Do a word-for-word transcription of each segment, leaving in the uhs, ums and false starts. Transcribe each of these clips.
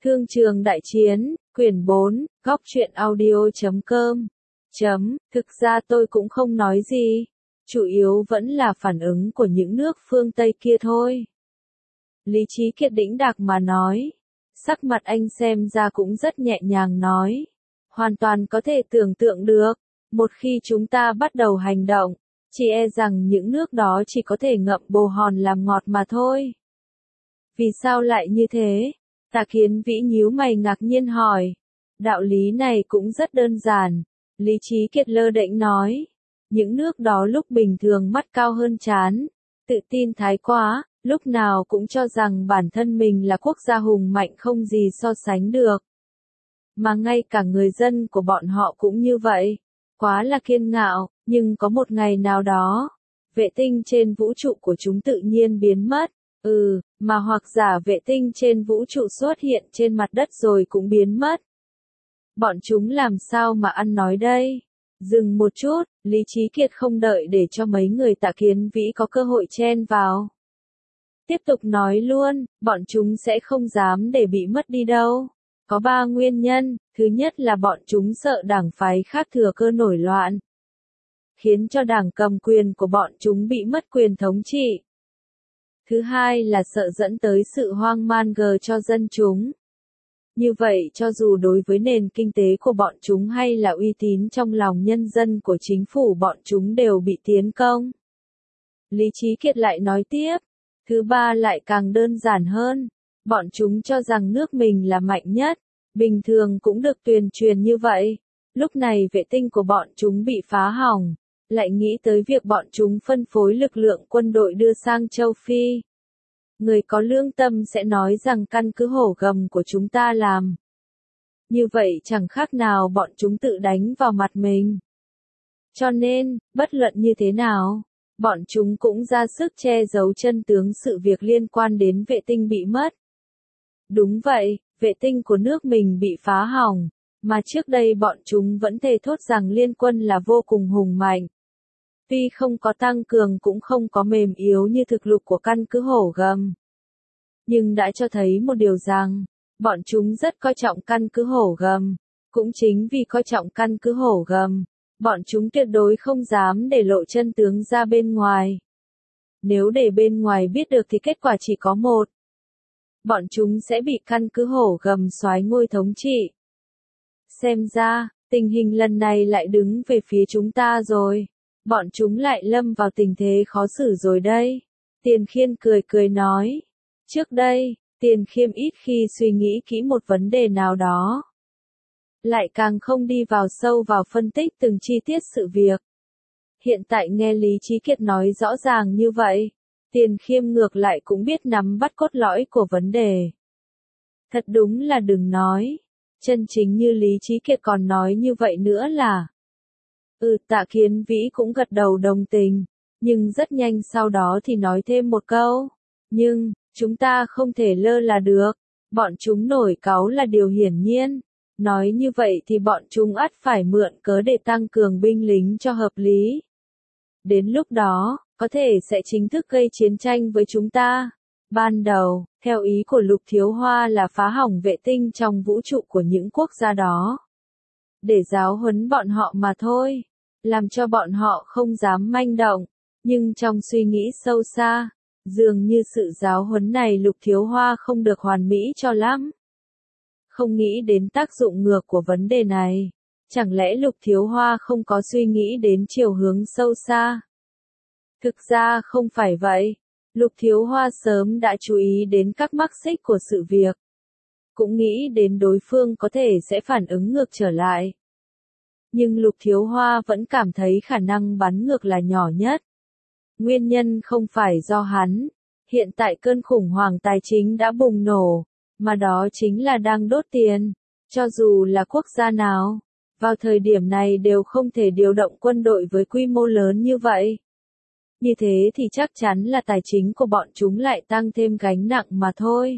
Thương trường đại chiến, quyển bốn, góc truyện audio.com. Chấm, thực ra tôi cũng không nói gì. Chủ yếu vẫn là phản ứng của những nước phương Tây kia thôi. Lý Trí Kiệt đĩnh đạc mà nói. Sắc mặt anh xem ra cũng rất nhẹ nhàng nói. Hoàn toàn có thể tưởng tượng được. Một khi chúng ta bắt đầu hành động, chỉ e rằng những nước đó chỉ có thể ngậm bồ hòn làm ngọt mà thôi. Vì sao lại như thế? Tạ Kiến Vĩ nhíu mày ngạc nhiên hỏi. Đạo lý này cũng rất đơn giản. Lý Trí Kiệt lơ đễnh nói. Những nước đó lúc bình thường mắt cao hơn trán, tự tin thái quá, lúc nào cũng cho rằng bản thân mình là quốc gia hùng mạnh không gì so sánh được. Mà ngay cả người dân của bọn họ cũng như vậy. Quá là kiên ngạo, nhưng có một ngày nào đó, vệ tinh trên vũ trụ của chúng tự nhiên biến mất. Ừ, mà hoặc giả vệ tinh trên vũ trụ xuất hiện trên mặt đất rồi cũng biến mất. Bọn chúng làm sao mà ăn nói đây? Dừng một chút, Lý Trí Kiệt không đợi để cho mấy người Tạ Kiến Vĩ có cơ hội chen vào. Tiếp tục nói luôn, bọn chúng sẽ không dám để bị mất đi đâu. Có ba nguyên nhân, thứ nhất là bọn chúng sợ đảng phái khác thừa cơ nổi loạn, khiến cho đảng cầm quyền của bọn chúng bị mất quyền thống trị. Thứ hai là sợ dẫn tới sự hoang mang gờ cho dân chúng. Như vậy cho dù đối với nền kinh tế của bọn chúng hay là uy tín trong lòng nhân dân của chính phủ bọn chúng đều bị tiến công. Lý Trí Kiệt lại nói tiếp. Thứ ba lại càng đơn giản hơn. Bọn chúng cho rằng nước mình là mạnh nhất. Bình thường cũng được tuyên truyền như vậy. Lúc này vệ tinh của bọn chúng bị phá hỏng. Lại nghĩ tới việc bọn chúng phân phối lực lượng quân đội đưa sang châu Phi. Người có lương tâm sẽ nói rằng căn cứ hổ gầm của chúng ta làm. Như vậy chẳng khác nào bọn chúng tự đánh vào mặt mình. Cho nên, bất luận như thế nào, bọn chúng cũng ra sức che giấu chân tướng sự việc liên quan đến vệ tinh bị mất. Đúng vậy, vệ tinh của nước mình bị phá hỏng, mà trước đây bọn chúng vẫn thề thốt rằng liên quân là vô cùng hùng mạnh. Tuy không có tăng cường cũng không có mềm yếu như thực lực của căn cứ hổ gầm. Nhưng đã cho thấy một điều rằng, bọn chúng rất coi trọng căn cứ hổ gầm. Cũng chính vì coi trọng căn cứ hổ gầm, bọn chúng tuyệt đối không dám để lộ chân tướng ra bên ngoài. Nếu để bên ngoài biết được thì kết quả chỉ có một. Bọn chúng sẽ bị căn cứ hổ gầm soái ngôi thống trị. Xem ra, tình hình lần này lại đứng về phía chúng ta rồi. Bọn chúng lại lâm vào tình thế khó xử rồi đây. Tiền Khiên cười cười nói. Trước đây, Tiền Khiêm ít khi suy nghĩ kỹ một vấn đề nào đó. Lại càng không đi vào sâu vào phân tích từng chi tiết sự việc. Hiện tại nghe Lý Trí Kiệt nói rõ ràng như vậy, Tiền Khiêm ngược lại cũng biết nắm bắt cốt lõi của vấn đề. Thật đúng là đừng nói. Chân chính như Lý Trí Kiệt còn nói như vậy nữa là. Ừ, Tạ Kiến Vĩ cũng gật đầu đồng tình, nhưng rất nhanh sau đó thì nói thêm một câu. Nhưng, chúng ta không thể lơ là được. Bọn chúng nổi cáu là điều hiển nhiên. Nói như vậy thì bọn chúng ắt phải mượn cớ để tăng cường binh lính cho hợp lý. Đến lúc đó, có thể sẽ chính thức gây chiến tranh với chúng ta. Ban đầu, theo ý của Lục Thiếu Hoa là phá hỏng vệ tinh trong vũ trụ của những quốc gia đó. Để giáo huấn bọn họ mà thôi. Làm cho bọn họ không dám manh động. Nhưng trong suy nghĩ sâu xa, dường như sự giáo huấn này Lục Thiếu Hoa không được hoàn mỹ cho lắm. Không nghĩ đến tác dụng ngược của vấn đề này. Chẳng lẽ Lục Thiếu Hoa không có suy nghĩ đến chiều hướng sâu xa? Thực ra không phải vậy. Lục Thiếu Hoa sớm đã chú ý đến các mắc xích của sự việc. Cũng nghĩ đến đối phương có thể sẽ phản ứng ngược trở lại. Nhưng Lục Thiếu Hoa vẫn cảm thấy khả năng bắn ngược là nhỏ nhất. Nguyên nhân không phải do hắn. Hiện tại cơn khủng hoảng tài chính đã bùng nổ, mà đó chính là đang đốt tiền. Cho dù là quốc gia nào, vào thời điểm này đều không thể điều động quân đội với quy mô lớn như vậy. Như thế thì chắc chắn là tài chính của bọn chúng lại tăng thêm gánh nặng mà thôi.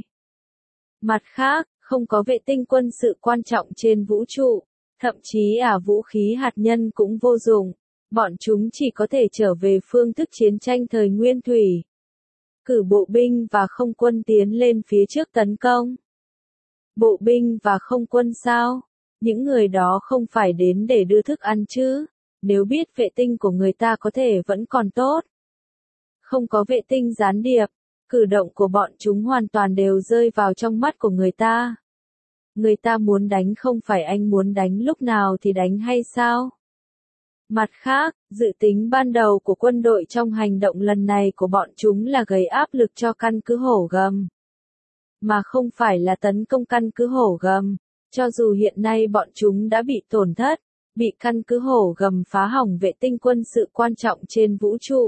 Mặt khác, không có vệ tinh quân sự quan trọng trên vũ trụ, thậm chí ả vũ khí hạt nhân cũng vô dụng. Bọn chúng chỉ có thể trở về phương thức chiến tranh thời nguyên thủy. Cử bộ binh và không quân tiến lên phía trước tấn công. Bộ binh và không quân sao? Những người đó không phải đến để đưa thức ăn chứ? Nếu biết vệ tinh của người ta có thể vẫn còn tốt. Không có vệ tinh gián điệp, cử động của bọn chúng hoàn toàn đều rơi vào trong mắt của người ta. Người ta muốn đánh không phải anh muốn đánh lúc nào thì đánh hay sao? Mặt khác, dự tính ban đầu của quân đội trong hành động lần này của bọn chúng là gây áp lực cho căn cứ Hổ Gầm. Mà không phải là tấn công căn cứ Hổ Gầm. Cho dù hiện nay bọn chúng đã bị tổn thất, bị căn cứ Hổ Gầm phá hỏng vệ tinh quân sự quan trọng trên vũ trụ.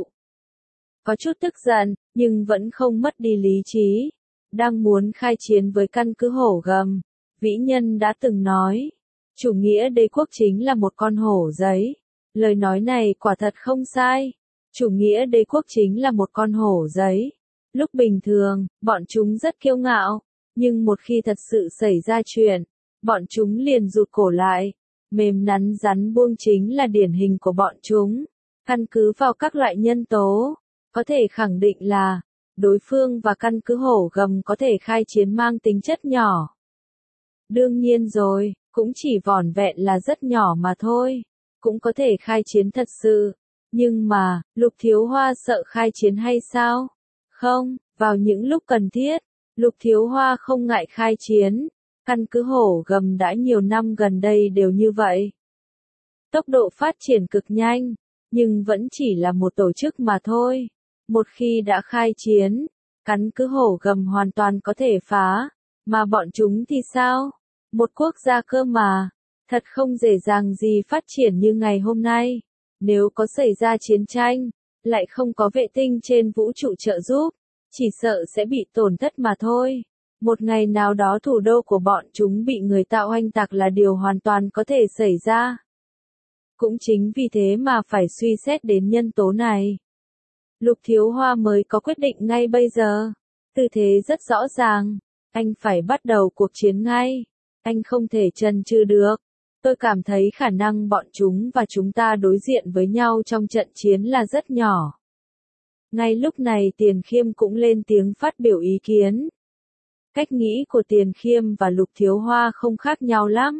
Có chút tức giận, nhưng vẫn không mất đi lý trí. Đang muốn khai chiến với căn cứ Hổ Gầm. Vĩ nhân đã từng nói, chủ nghĩa đế quốc chính là một con hổ giấy. Lời nói này quả thật không sai. Chủ nghĩa đế quốc chính là một con hổ giấy. Lúc bình thường, bọn chúng rất kiêu ngạo. Nhưng một khi thật sự xảy ra chuyện, bọn chúng liền rụt cổ lại. Mềm nắn rắn buông chính là điển hình của bọn chúng. Căn cứ vào các loại nhân tố, có thể khẳng định là, đối phương và căn cứ Hổ Gầm có thể khai chiến mang tính chất nhỏ. Đương nhiên rồi, cũng chỉ vỏn vẹn là rất nhỏ mà thôi. Cũng có thể khai chiến thật sự. Nhưng mà, Lục Thiếu Hoa sợ khai chiến hay sao? Không, vào những lúc cần thiết, Lục Thiếu Hoa không ngại khai chiến. Căn cứ Hổ Gầm đã nhiều năm gần đây đều như vậy. Tốc độ phát triển cực nhanh, nhưng vẫn chỉ là một tổ chức mà thôi. Một khi đã khai chiến, căn cứ Hổ Gầm hoàn toàn có thể phá. Mà bọn chúng thì sao? Một quốc gia cơ mà. Thật không dễ dàng gì phát triển như ngày hôm nay. Nếu có xảy ra chiến tranh, lại không có vệ tinh trên vũ trụ trợ giúp, chỉ sợ sẽ bị tổn thất mà thôi. Một ngày nào đó thủ đô của bọn chúng bị người ta oanh tạc là điều hoàn toàn có thể xảy ra. Cũng chính vì thế mà phải suy xét đến nhân tố này. Lục Thiếu Hoa mới có quyết định ngay bây giờ. Tư thế rất rõ ràng. Anh phải bắt đầu cuộc chiến ngay. Anh không thể chần chừ được. Tôi cảm thấy khả năng bọn chúng và chúng ta đối diện với nhau trong trận chiến là rất nhỏ. Ngay lúc này Tiền Khiêm cũng lên tiếng phát biểu ý kiến. Cách nghĩ của Tiền Khiêm và Lục Thiếu Hoa không khác nhau lắm.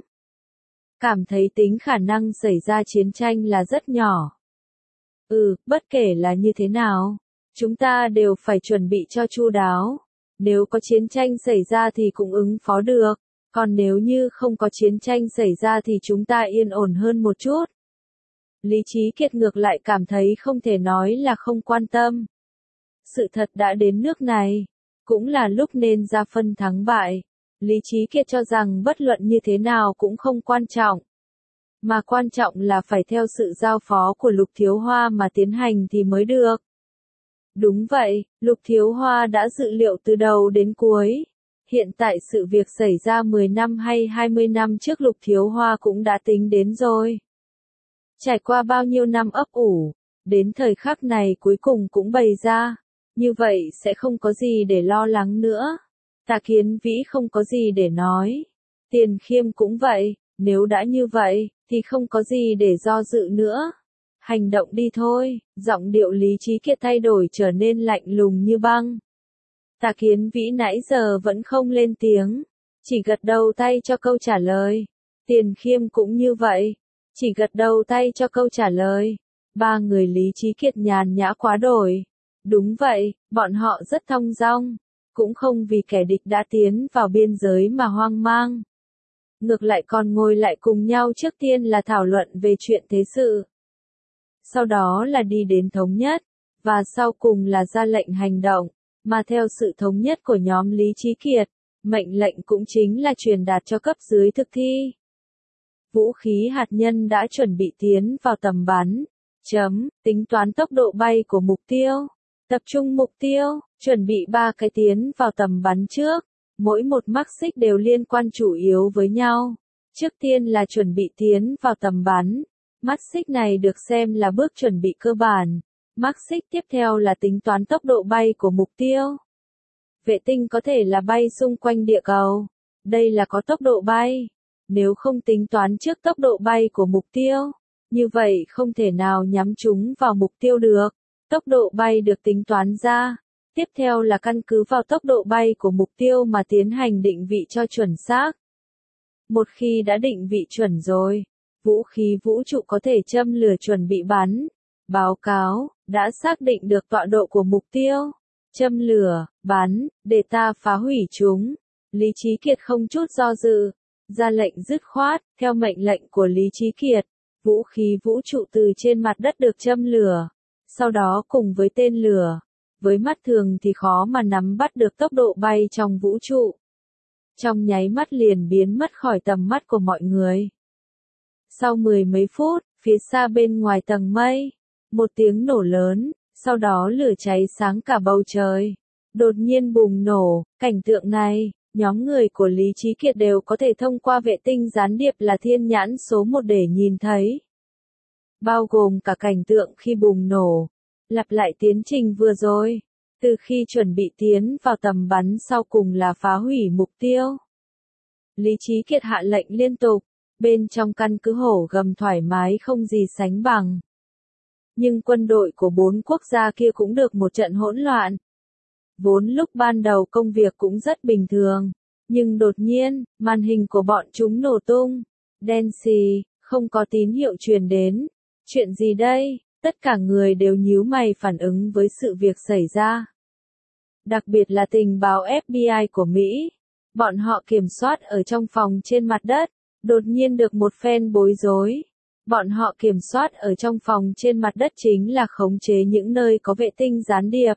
Cảm thấy tính khả năng xảy ra chiến tranh là rất nhỏ. Ừ, bất kể là như thế nào, chúng ta đều phải chuẩn bị cho chu đáo. Nếu có chiến tranh xảy ra thì cũng ứng phó được. Còn nếu như không có chiến tranh xảy ra thì chúng ta yên ổn hơn một chút. Lý Trí Kiệt ngược lại cảm thấy không thể nói là không quan tâm. Sự thật đã đến nước này, cũng là lúc nên ra phân thắng bại. Lý Trí Kiệt cho rằng bất luận như thế nào cũng không quan trọng. Mà quan trọng là phải theo sự giao phó của Lục Thiếu Hoa mà tiến hành thì mới được. Đúng vậy, Lục Thiếu Hoa đã dự liệu từ đầu đến cuối. Hiện tại sự việc xảy ra mười năm hay hai mươi năm trước Lục Thiếu Hoa cũng đã tính đến rồi. Trải qua bao nhiêu năm ấp ủ, đến thời khắc này cuối cùng cũng bày ra. Như vậy sẽ không có gì để lo lắng nữa. Tạ Kiến Vĩ không có gì để nói. Tiền Khiêm cũng vậy, nếu đã như vậy, thì không có gì để do dự nữa. Hành động đi thôi, giọng điệu Lý Trí Kiệt thay đổi trở nên lạnh lùng như băng. Tạ Kiến Vĩ nãy giờ vẫn không lên tiếng, chỉ gật đầu tay cho câu trả lời. Tiền Khiêm cũng như vậy, chỉ gật đầu tay cho câu trả lời. Ba người Lý Trí Kiệt nhàn nhã quá đổi. Đúng vậy, bọn họ rất thong dong, cũng không vì kẻ địch đã tiến vào biên giới mà hoang mang. Ngược lại còn ngồi lại cùng nhau trước tiên là thảo luận về chuyện thế sự. Sau đó là đi đến thống nhất, và sau cùng là ra lệnh hành động, mà theo sự thống nhất của nhóm Lý Trí Kiệt, mệnh lệnh cũng chính là truyền đạt cho cấp dưới thực thi. Vũ khí hạt nhân đã chuẩn bị tiến vào tầm bắn. Chấm, tính toán tốc độ bay của mục tiêu. Tập trung mục tiêu, chuẩn bị ba cái tiến vào tầm bắn trước. Mỗi một mắc xích đều liên quan chủ yếu với nhau. Trước tiên là chuẩn bị tiến vào tầm bắn. Mắt xích này được xem là bước chuẩn bị cơ bản. Mắc xích tiếp theo là tính toán tốc độ bay của mục tiêu. Vệ tinh có thể là bay xung quanh địa cầu. Đây là có tốc độ bay. Nếu không tính toán trước tốc độ bay của mục tiêu, như vậy không thể nào nhắm chúng vào mục tiêu được. Tốc độ bay được tính toán ra, Tiếp theo là căn cứ vào tốc độ bay của mục tiêu mà tiến hành định vị cho chuẩn xác. Một khi đã định vị chuẩn rồi, vũ khí vũ trụ có thể châm lửa chuẩn bị bắn. Báo cáo, đã xác định được tọa độ của mục tiêu. Châm lửa, bắn, để ta phá hủy chúng. Lý Chí Kiệt không chút do dự, ra lệnh dứt khoát, theo mệnh lệnh của Lý Chí Kiệt. Vũ khí vũ trụ từ trên mặt đất được châm lửa. Sau đó cùng với tên lửa, với mắt thường thì khó mà nắm bắt được tốc độ bay trong vũ trụ. Trong nháy mắt liền biến mất khỏi tầm mắt của mọi người. Sau mười mấy phút, phía xa bên ngoài tầng mây, một tiếng nổ lớn, sau đó lửa cháy sáng cả bầu trời. Đột nhiên bùng nổ, cảnh tượng này, nhóm người của Lý Chí Kiệt đều có thể thông qua vệ tinh gián điệp là thiên nhãn số một để nhìn thấy. Bao gồm cả cảnh tượng khi bùng nổ. Lặp lại tiến trình vừa rồi, từ khi chuẩn bị tiến vào tầm bắn sau cùng là phá hủy mục tiêu. Lý Chí Kiệt hạ lệnh liên tục, bên trong căn cứ hổ gầm thoải mái không gì sánh bằng. Nhưng quân đội của bốn quốc gia kia cũng được một trận hỗn loạn. Vốn lúc ban đầu công việc cũng rất bình thường, nhưng đột nhiên, màn hình của bọn chúng nổ tung, đen xì, không có tín hiệu truyền đến. Chuyện gì đây? Tất cả người đều nhíu mày phản ứng với sự việc xảy ra. Đặc biệt là tình báo ép bê i của Mỹ. Bọn họ kiểm soát ở trong phòng trên mặt đất, đột nhiên được một phen bối rối. Bọn họ kiểm soát ở trong phòng trên mặt đất chính là khống chế những nơi có vệ tinh gián điệp.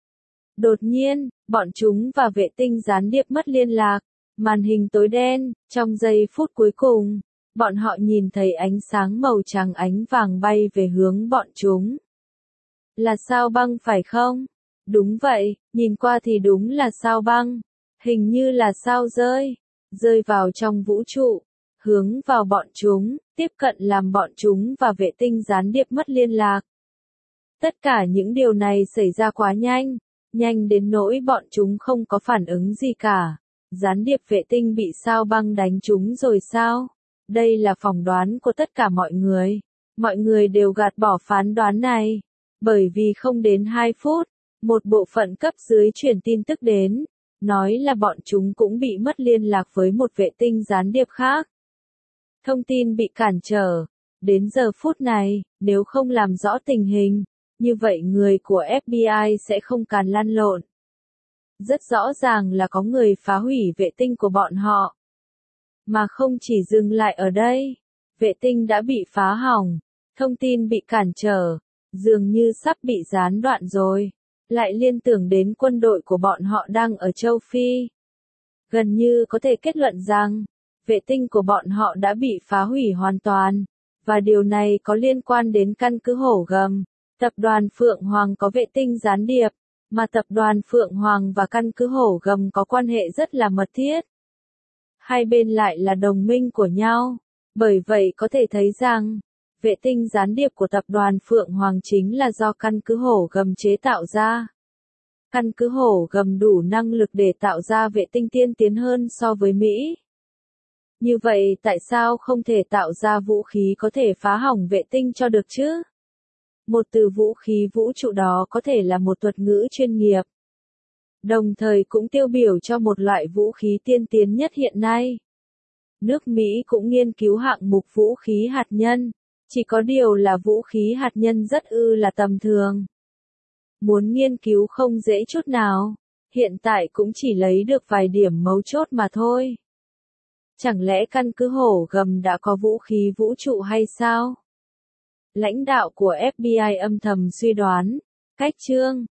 Đột nhiên, bọn chúng và vệ tinh gián điệp mất liên lạc, màn hình tối đen, trong giây phút cuối cùng. Bọn họ nhìn thấy ánh sáng màu trắng ánh vàng bay về hướng bọn chúng. Là sao băng phải không? Đúng vậy, nhìn qua thì đúng là sao băng. Hình như là sao rơi. Rơi vào trong vũ trụ. Hướng vào bọn chúng, tiếp cận làm bọn chúng và vệ tinh gián điệp mất liên lạc. Tất cả những điều này xảy ra quá nhanh. Nhanh đến nỗi bọn chúng không có phản ứng gì cả. Gián điệp vệ tinh bị sao băng đánh chúng rồi sao? Đây là phỏng đoán của tất cả mọi người. Mọi người đều gạt bỏ phán đoán này. Bởi vì không đến hai phút, một bộ phận cấp dưới truyền tin tức đến, nói là bọn chúng cũng bị mất liên lạc với một vệ tinh gián điệp khác. Thông tin bị cản trở. Đến giờ phút này, nếu không làm rõ tình hình, như vậy người của ép bê i sẽ không càn lăn lộn. Rất rõ ràng là có người phá hủy vệ tinh của bọn họ. Mà không chỉ dừng lại ở đây, vệ tinh đã bị phá hỏng, thông tin bị cản trở, dường như sắp bị gián đoạn rồi, lại liên tưởng đến quân đội của bọn họ đang ở châu Phi. Gần như có thể kết luận rằng, vệ tinh của bọn họ đã bị phá hủy hoàn toàn, và điều này có liên quan đến căn cứ hổ gầm. Tập đoàn Phượng Hoàng có vệ tinh gián điệp, mà tập đoàn Phượng Hoàng và căn cứ hổ gầm có quan hệ rất là mật thiết. Hai bên lại là đồng minh của nhau, bởi vậy có thể thấy rằng, vệ tinh gián điệp của tập đoàn Phượng Hoàng chính là do căn cứ hổ gầm chế tạo ra. Căn cứ hổ gầm đủ năng lực để tạo ra vệ tinh tiên tiến hơn so với Mỹ. Như vậy tại sao không thể tạo ra vũ khí có thể phá hỏng vệ tinh cho được chứ? Một từ vũ khí vũ trụ đó có thể là một thuật ngữ chuyên nghiệp. Đồng thời cũng tiêu biểu cho một loại vũ khí tiên tiến nhất hiện nay. Nước Mỹ cũng nghiên cứu hạng mục vũ khí hạt nhân, chỉ có điều là vũ khí hạt nhân rất ư là tầm thường. Muốn nghiên cứu không dễ chút nào, hiện tại cũng chỉ lấy được vài điểm mấu chốt mà thôi. Chẳng lẽ căn cứ hổ gầm đã có vũ khí vũ trụ hay sao? Lãnh đạo của ép bê i âm thầm suy đoán, cách chương